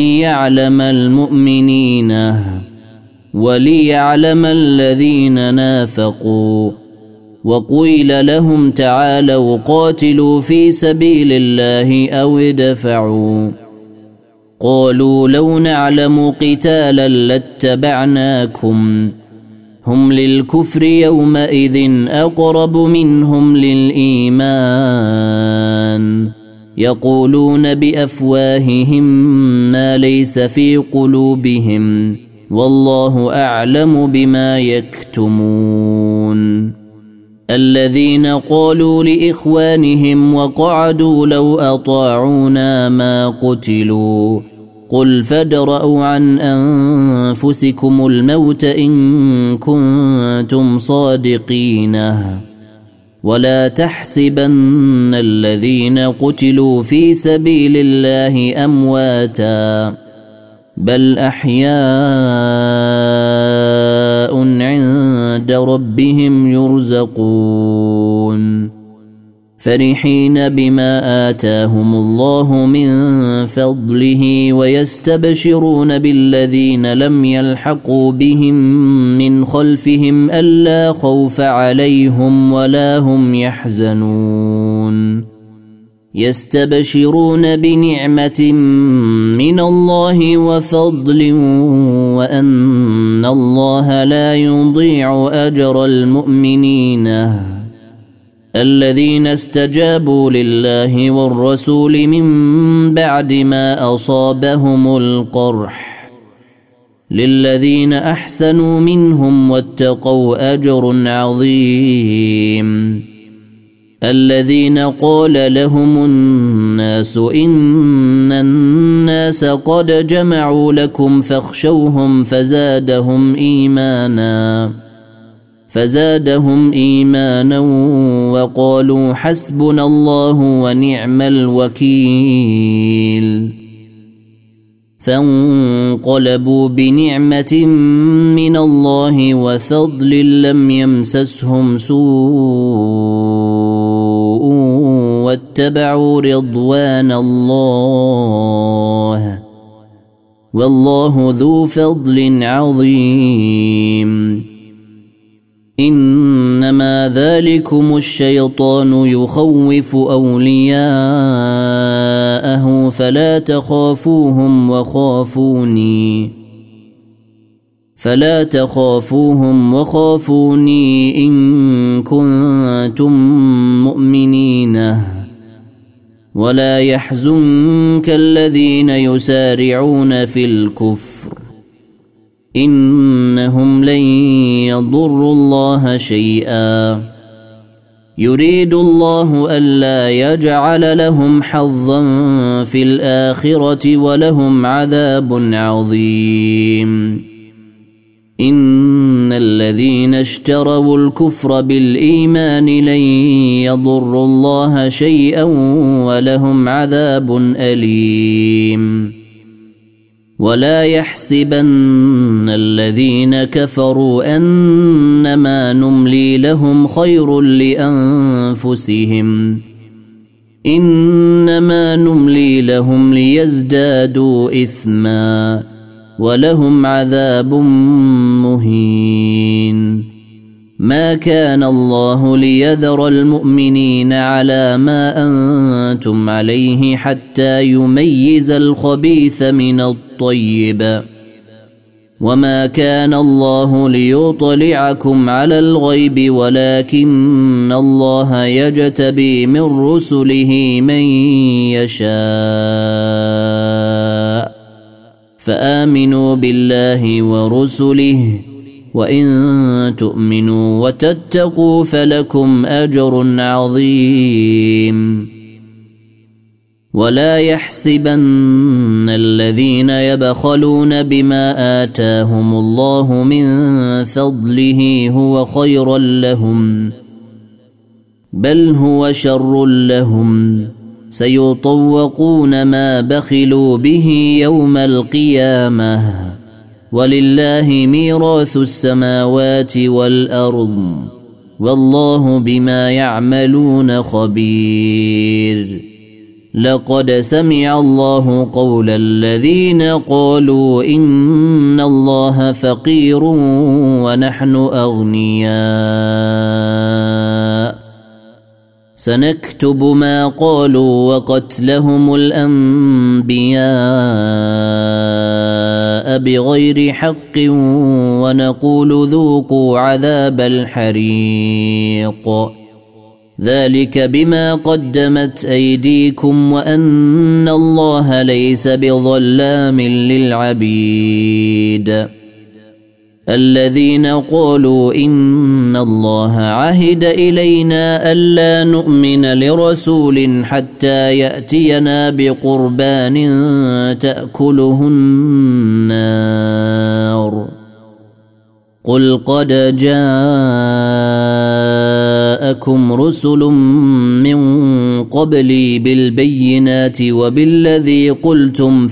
وليعلم الذين نافقوا وقيل لهم تعالوا قاتلوا في سبيل الله أو ادفعوا قالوا لو نعلم قتالا لاتبعناكم هم للكفر يومئذ أقرب منهم للإيمان يقولون بأفواههم ما ليس في قلوبهم والله أعلم بما يكتمون الذين قالوا لإخوانهم وقعدوا لو أطاعونا ما قتلوا قل فادرءوا عن أنفسكم الموت إن كنتم صادقين ولا تحسبن الذين قتلوا في سبيل الله أمواتا بل أحياء عند ربهم يرزقون فرحين بما آتاهم الله من فضله ويستبشرون بالذين لم يلحقوا بهم من خلفهم ألا خوف عليهم ولا هم يحزنون يستبشرون بنعمة من الله وفضل وأن الله لا يضيع أجر المؤمنين الذين استجابوا لله والرسول من بعد ما أصابهم القرح للذين أحسنوا منهم واتقوا أجر عظيم الذين قال لهم الناس إن الناس قد جمعوا لكم فاخشوهم فزادهم إيمانا وقالوا حسبنا الله ونعم الوكيل فانقلبوا بنعمة من الله وفضل لم يمسسهم سوء واتبعوا رضوان الله والله ذو فضل عظيم إنما ذلكم الشيطان يخوف أولياءه فلا تخافوهم وخافوني إن كنتم مؤمنين ولا يحزنك الذين يسارعون في الكفر إنهم لن يضروا الله شيئا يريد الله ألا يجعل لهم حظا في الآخرة ولهم عذاب عظيم. إن الذين اشتروا الكفر بالإيمان لن يضروا الله شيئا ولهم عذاب أليم. ولا يحسبن الذين كفروا أنما نملي لهم خير لأنفسهم إنما نملي لهم ليزدادوا إثما ولهم عذاب مهين. ما كان الله ليذر المؤمنين على ما أنتم عليه حتى يميز الخبيث من الطيب وما كان الله ليطلعكم على الغيب ولكن الله يجتبي من رسله من يشاء فآمنوا بالله ورسله وإن تؤمنوا وتتقوا فلكم أجر عظيم. ولا يحسبن الذين يبخلون بما آتاهم الله من فضله هو خيرا لهم بل هو شر لهم سيطوقون ما بخلوا به يوم القيامة ولله ميراث السماوات والأرض والله بما يعملون خبير. لقد سمع الله قول الذين قالوا إن الله فقير ونحن أغنياء سنكتب ما قالوا وقتلهم الأنبياء بغير حق ونقول ذوقوا عذاب الحريق ذلك بما قدمت أيديكم وأن الله ليس بظلام للعبيد. الذين قالوا إن الله عهد إلينا ألا نؤمن لرسول حتى يأتينا بقربان تأكله النار قل قد جاءكم رسل من قبلي بالبينات وبالذي قلتم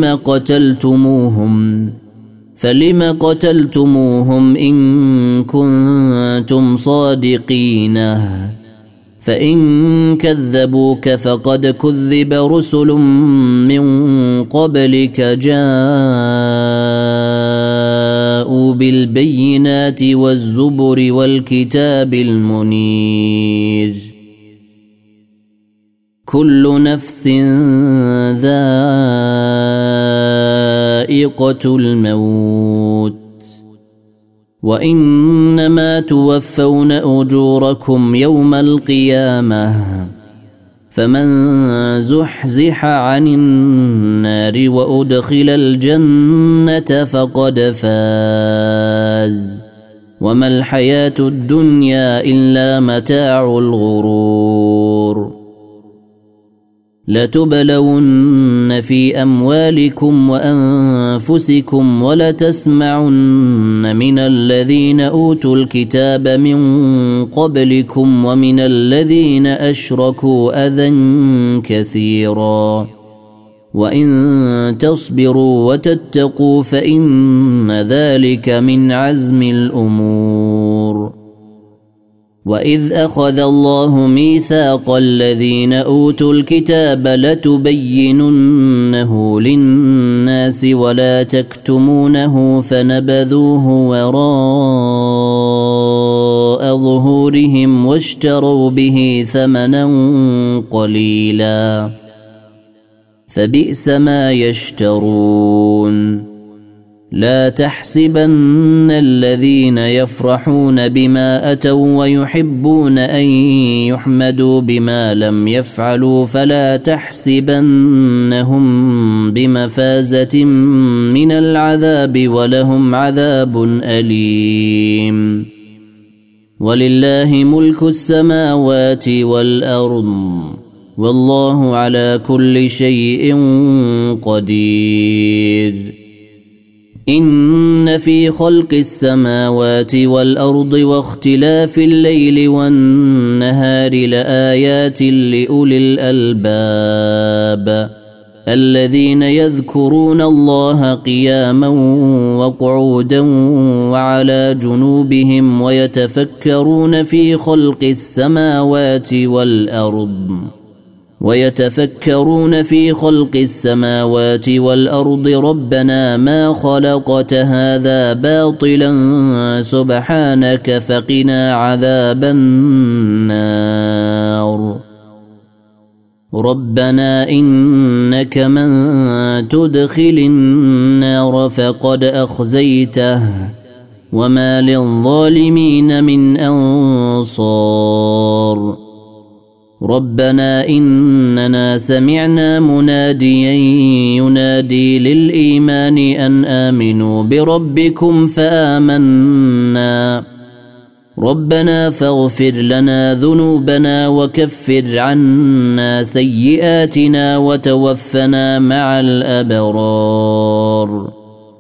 فلم قتلتموهم إن كنتم صادقين فإن كذبوك فقد كذب رسل من قبلك جاءوا بالبينات والزبر والكتاب المنير. كل نفس ذائقة الموت وإنما توفون أجوركم يوم القيامة فمن زحزح عن النار وأدخل الجنة فقد فاز وما الحياة الدنيا إلا متاع الغرور. لتبلون في أموالكم وأنفسكم ولتسمعن من الذين أوتوا الكتاب من قبلكم ومن الذين أشركوا أذى كثيرا وإن تصبروا وتتقوا فإن ذلك من عزم الأمور. وإذ أخذ الله ميثاق الذين أوتوا الكتاب لتبيننه للناس ولا تكتمونه فنبذوه وراء ظهورهم واشتروا به ثمنا قليلا فبئس ما يشترون. لا تحسبن الذين يفرحون بما أتوا ويحبون أن يحمدوا بما لم يفعلوا فلا تحسبنهم بمفازة من العذاب ولهم عذاب أليم. ولله ملك السماوات والأرض والله على كل شيء قدير إن في خلق السماوات والأرض واختلاف الليل والنهار لآيات لأولي الألباب الذين يذكرون الله قياما وقعودا وعلى جنوبهم ويتفكرون في خلق السماوات والأرض ربنا ما خلقت هذا باطلا سبحانك فقنا عذاب النار ربنا إنك من تدخل النار فقد أخزيته وما للظالمين من أنصار ربنا إننا سمعنا مناديا ينادي للإيمان أن آمنوا بربكم فآمنا ربنا فاغفر لنا ذنوبنا وكفر عنا سيئاتنا وتوفنا مع الأبرار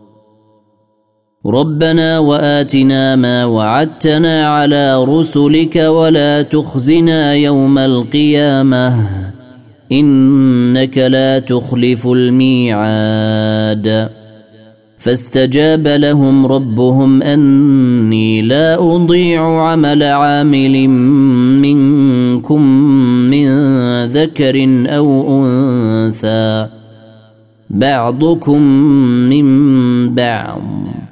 ربنا وآتنا ما وعدتنا على رسلك ولا تخزنا يوم القيامة إنك لا تخلف الميعاد فاستجاب لهم ربهم أني لا أضيع عمل عامل منكم من ذكر أو أنثى بعضكم من بعض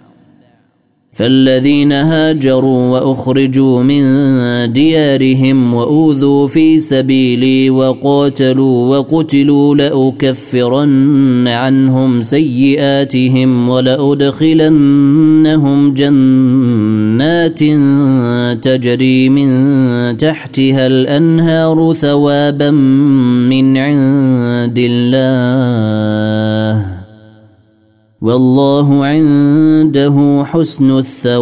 فالذين هاجروا وأخرجوا من ديارهم وأوذوا في سبيلي وقاتلوا وقتلوا لأكفرن عنهم سيئاتهم ولأدخلنهم جنات تجري من تحتها الأنهار ثوابا من عند الله والله عنده حسن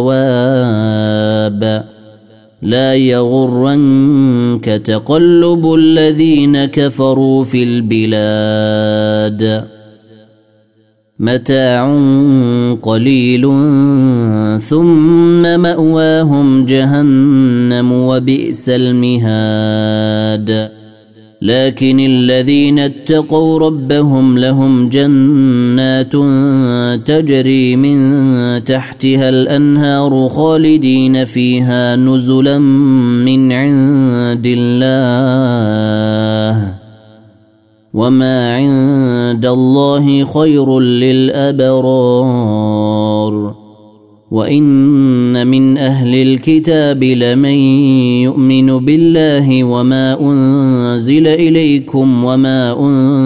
الثواب لا يغرنك تقلب الذين كفروا في البلاد متاع قليل ثم مأواهم جهنم وبئس المهاد لكن الذين اتقوا ربهم لهم جنات تجري من تحتها الأنهار خالدين فيها نزلا من عند الله وما عند الله خير للأبرار وإن من أهل الكتاب لمن يؤمن بالله وما أنزل إليكم وما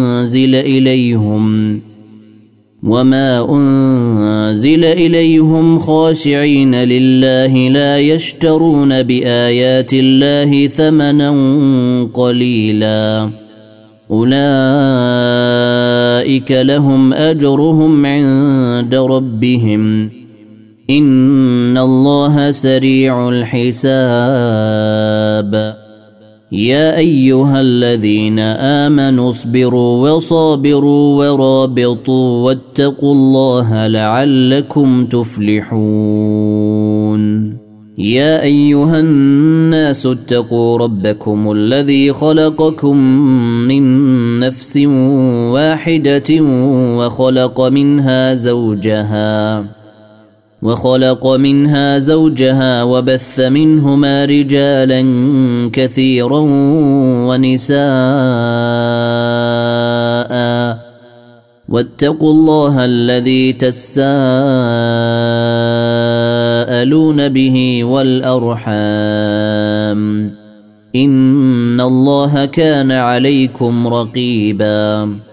أنزل إليهم خاشعين لله لا يشترون بآيات الله ثمنا قليلا أولئك لهم أجرهم عند ربهم إن الله سريع الحساب يا أيها الذين آمنوا اصبروا وصابروا ورابطوا واتقوا الله لعلكم تفلحون يا أيها الناس اتقوا ربكم الذي خلقكم من نفس واحدة وخلق منها زوجها وبث منهما رجالا كثيرا ونساء واتقوا الله الذي تساءلون به والأرحام إن الله كان عليكم رقيبا